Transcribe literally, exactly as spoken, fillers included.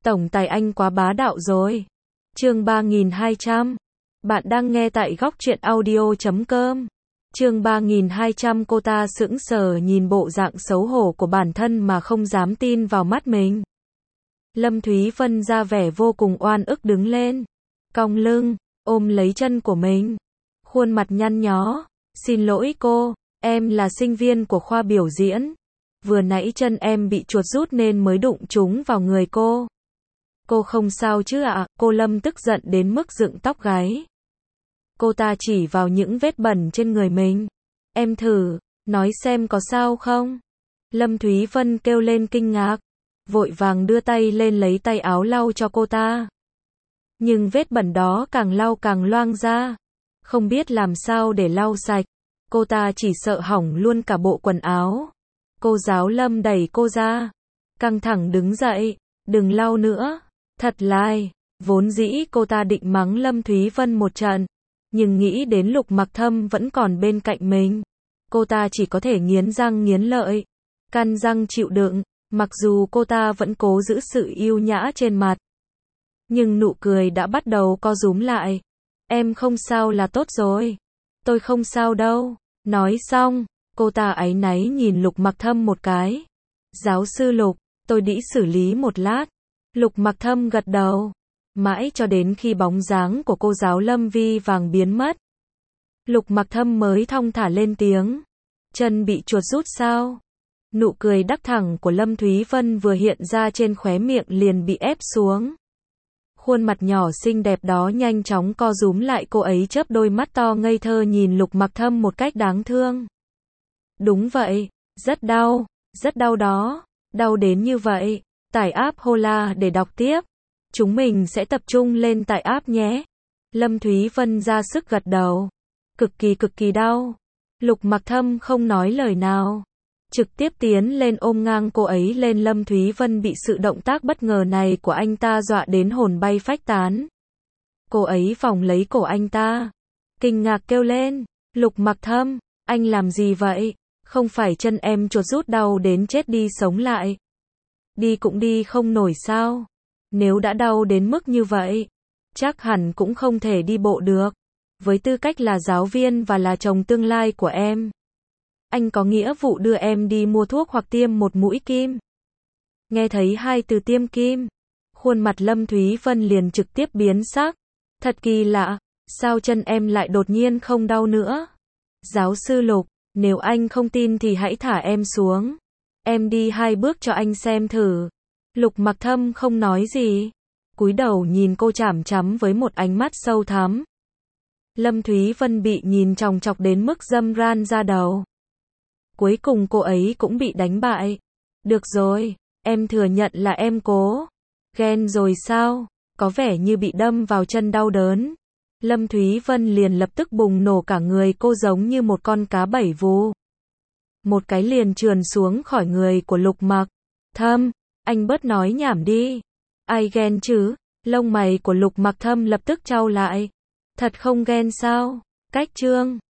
Tổng tài anh quá bá đạo rồi. Chương ba nghìn hai trăm. Bạn đang nghe tại góc truyện audio chấm com. Chương ba nghìn hai trăm. Cô ta sững sờ nhìn bộ dạng xấu hổ của bản thân mà không dám tin vào mắt mình. Lâm Thúy Vân ra vẻ vô cùng oan ức đứng lên, cong lưng, ôm lấy chân của mình, khuôn mặt nhăn nhó. Xin lỗi cô, em là sinh viên của khoa biểu diễn. Vừa nãy chân em bị chuột rút nên mới đụng trúng vào người cô. Cô không sao chứ ạ? À? Cô Lâm tức giận đến mức dựng tóc gáy. Cô ta chỉ vào những vết bẩn trên người mình. Em thử, nói xem có sao không? Lâm Thúy Vân kêu lên kinh ngạc, vội vàng đưa tay lên lấy tay áo lau cho cô ta. Nhưng vết bẩn đó càng lau càng loang ra, không biết làm sao để lau sạch. Cô ta chỉ sợ hỏng luôn cả bộ quần áo. Cô giáo Lâm đẩy cô ra, căng thẳng đứng dậy, đừng lau nữa. Thật lai, vốn dĩ cô ta định mắng Lâm Thúy Vân một trận, nhưng nghĩ đến Lục Mặc Thâm vẫn còn bên cạnh mình, cô ta chỉ có thể nghiến răng nghiến lợi, căn răng chịu đựng, mặc dù cô ta vẫn cố giữ sự yêu nhã trên mặt. Nhưng nụ cười đã bắt đầu co rúm lại. Em không sao là tốt rồi. Tôi không sao đâu. Nói xong, cô ta áy náy nhìn Lục Mặc Thâm một cái. Giáo sư Lục, tôi đĩ xử lý một lát. Lục Mặc Thâm gật đầu. Mãi cho đến khi bóng dáng của cô giáo Lâm Vi vàng biến mất, Lục Mặc Thâm mới thong thả lên tiếng. Chân bị chuột rút sao? Nụ cười đắc thẳng của Lâm Thúy Vân vừa hiện ra trên khóe miệng liền bị ép xuống. Khuôn mặt nhỏ xinh đẹp đó nhanh chóng co rúm lại, cô ấy chớp đôi mắt to ngây thơ nhìn Lục Mặc Thâm một cách đáng thương. Đúng vậy, rất đau, rất đau đó, đau đến như vậy. Tải app Hola để đọc tiếp. Chúng mình sẽ tập trung lên tải app nhé. Lâm Thúy Vân ra sức gật đầu. Cực kỳ cực kỳ đau. Lục Mặc Thâm không nói lời nào, trực tiếp tiến lên ôm ngang cô ấy lên. Lâm Thúy Vân bị sự động tác bất ngờ này của anh ta dọa đến hồn bay phách tán. Cô ấy vòng lấy cổ anh ta, kinh ngạc kêu lên. Lục Mặc Thâm, anh làm gì vậy? Không phải chân em chuột rút đau đến chết đi sống lại. Đi cũng đi không nổi sao? Nếu đã đau đến mức như vậy, chắc hẳn cũng không thể đi bộ được. Với tư cách là giáo viên và là chồng tương lai của em, anh có nghĩa vụ đưa em đi mua thuốc hoặc tiêm một mũi kim. Nghe thấy hai từ tiêm kim, khuôn mặt Lâm Thúy Vân liền trực tiếp biến sắc. Thật kỳ lạ, sao chân em lại đột nhiên không đau nữa? Giáo sư Lục, nếu anh không tin thì hãy thả em xuống. Em đi hai bước cho anh xem thử. Lục Mặc Thâm không nói gì, cúi đầu nhìn cô chằm chằm với một ánh mắt sâu thẳm. Lâm Thúy Vân bị nhìn chòng chọc đến mức dâm ran ra đầu. Cuối cùng cô ấy cũng bị đánh bại. Được rồi, em thừa nhận là em cố. Ghen rồi sao? Có vẻ như bị đâm vào chân đau đớn. Lâm Thúy Vân liền lập tức bùng nổ cả người cô giống như một con cá bảy vú. Một cái liền trườn xuống khỏi người của Lục Mặc Thâm. Anh bớt nói nhảm đi. Ai ghen chứ? Lông mày của Lục Mặc Thâm lập tức chau lại. Thật không ghen sao? Cách trương.